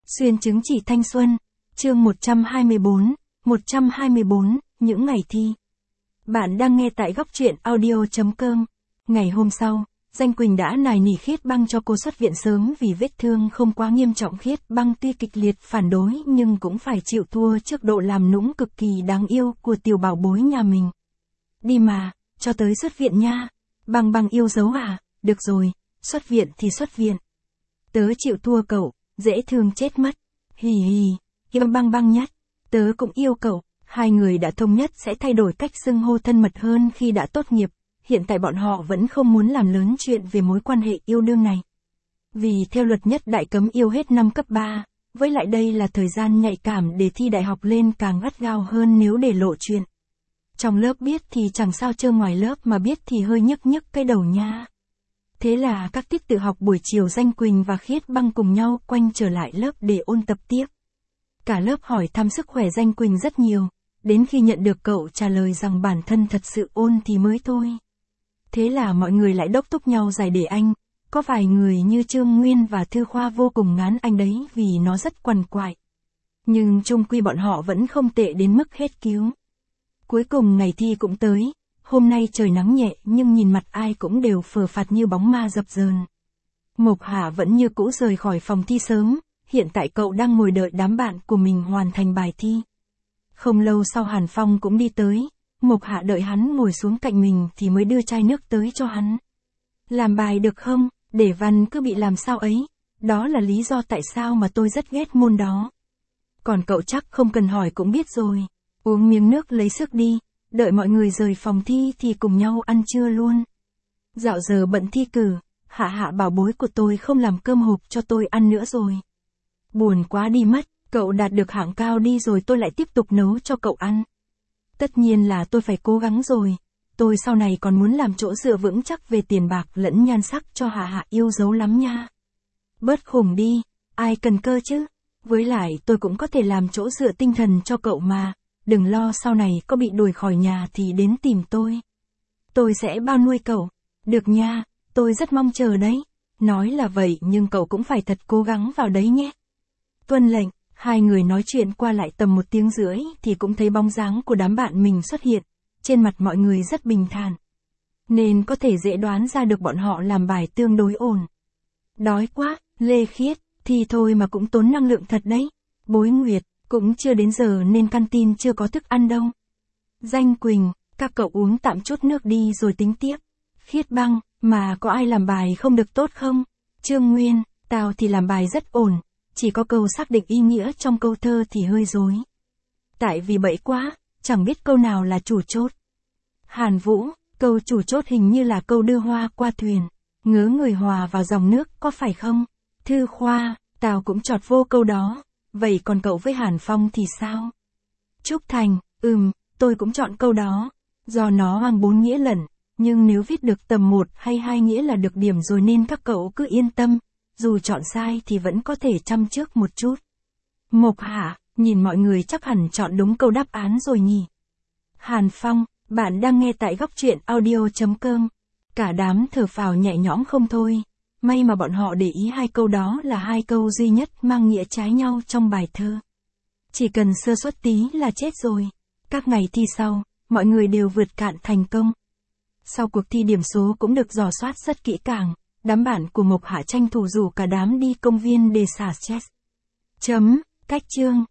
Xuyên chứng chỉ thanh xuân, chương 124, những ngày thi. Bạn đang nghe tại góc truyện audio.com. Ngày hôm sau, Danh Quỳnh đã nài nỉ Khiết Băng cho cô xuất viện sớm vì vết thương không quá nghiêm trọng. Khiết Băng tuy kịch liệt phản đối nhưng cũng phải chịu thua trước độ làm nũng cực kỳ đáng yêu của tiểu bảo bối nhà mình. Đi mà, cho tới xuất viện nha. Băng Băng yêu dấu à, được rồi, xuất viện thì xuất viện. Tớ chịu thua cậu, dễ thương chết mất. Hì hì, yêu Băng Băng nhất. Tớ cũng yêu cậu. Hai người đã thống nhất sẽ thay đổi cách xưng hô thân mật hơn khi đã tốt nghiệp. Hiện tại bọn họ vẫn không muốn làm lớn chuyện về mối quan hệ yêu đương này. Vì theo luật nhất đại cấm yêu hết năm cấp 3, với lại đây là thời gian nhạy cảm để thi đại học lên càng gắt gao hơn nếu để lộ chuyện. Trong lớp biết thì chẳng sao trơ, ngoài lớp mà biết thì hơi nhức cái đầu nha. Thế là các tiết tự học buổi chiều Danh Quỳnh và Khiết Băng cùng nhau quanh trở lại lớp để ôn tập tiếp. Cả lớp hỏi thăm sức khỏe Danh Quỳnh rất nhiều, đến khi nhận được cậu trả lời rằng bản thân thật sự ôn thì mới thôi. Thế là mọi người lại đốc thúc nhau giải để anh, có vài người như Trương Nguyên và Thư Khoa vô cùng ngán anh đấy vì nó rất quằn quại. Nhưng chung quy bọn họ vẫn không tệ đến mức hết cứu. Cuối cùng ngày thi cũng tới, hôm nay trời nắng nhẹ nhưng nhìn mặt ai cũng đều phờ phạt như bóng ma dập dờn. Mộc Hà vẫn như cũ rời khỏi phòng thi sớm, hiện tại cậu đang ngồi đợi đám bạn của mình hoàn thành bài thi. Không lâu sau Hàn Phong cũng đi tới, Mộc Hạ đợi hắn ngồi xuống cạnh mình thì mới đưa chai nước tới cho hắn. Làm bài được không, để văn cứ bị làm sao ấy, đó là lý do tại sao mà tôi rất ghét môn đó. Còn cậu chắc không cần hỏi cũng biết rồi, uống miếng nước lấy sức đi, đợi mọi người rời phòng thi thì cùng nhau ăn trưa luôn. Dạo giờ bận thi cử, Hạ bảo bối của tôi không làm cơm hộp cho tôi ăn nữa rồi. Buồn quá đi mất, cậu đạt được hạng cao đi rồi tôi lại tiếp tục nấu cho cậu ăn. Tất nhiên là tôi phải cố gắng rồi, tôi sau này còn muốn làm chỗ dựa vững chắc về tiền bạc lẫn nhan sắc cho Hạ yêu dấu lắm nha. Bớt khủng đi, ai cần cơ chứ, với lại tôi cũng có thể làm chỗ dựa tinh thần cho cậu mà, đừng lo sau này có bị đuổi khỏi nhà thì đến tìm tôi. Tôi sẽ bao nuôi cậu, được nha, tôi rất mong chờ đấy. Nói là vậy nhưng cậu cũng phải thật cố gắng vào đấy nhé. Tuân lệnh. Hai người nói chuyện qua lại tầm 1 tiếng rưỡi thì cũng thấy bóng dáng của đám bạn mình xuất hiện, trên mặt mọi người rất bình thản. Nên có thể dễ đoán ra được bọn họ làm bài tương đối ổn. Đói quá, Lê Khiết, thì thôi mà cũng tốn năng lượng thật đấy. Bối Nguyệt, cũng chưa đến giờ nên canteen chưa có thức ăn đâu. Danh Quỳnh, các cậu uống tạm chút nước đi rồi tính tiếp. Khiết Băng, mà có ai làm bài không được tốt không? Trương Nguyên, tao thì làm bài rất ổn. Chỉ có câu xác định ý nghĩa trong câu thơ thì hơi rối. Tại vì bậy quá, chẳng biết câu nào là chủ chốt. Hàn Vũ, câu chủ chốt hình như là câu đưa hoa qua thuyền, ngớ người hòa vào dòng nước có phải không? Thư Khoa, tao cũng chọt vô câu đó, vậy còn cậu với Hàn Phong thì sao? Trúc Thành, tôi cũng chọn câu đó, do nó mang 4 nghĩa lẫn, nhưng nếu viết được tầm 1 hay 2 nghĩa là được điểm rồi nên các cậu cứ yên tâm. Dù chọn sai thì vẫn có thể chăm trước một chút. Mộc Hạ, nhìn mọi người chắc hẳn chọn đúng câu đáp án rồi nhỉ. Hàn Phong, bạn đang nghe tại góc truyện audio.com. Cả đám thở phào nhẹ nhõm không thôi. May mà bọn họ để ý 2 câu đó là 2 câu duy nhất mang nghĩa trái nhau trong bài thơ. Chỉ cần sơ suất tí là chết rồi. Các ngày thi sau, mọi người đều vượt cạn thành công. Sau cuộc thi điểm số cũng được dò soát rất kỹ càng. Đám bạn của Mộc Hạ tranh thủ rủ cả đám đi công viên để xả stress. Cách chương.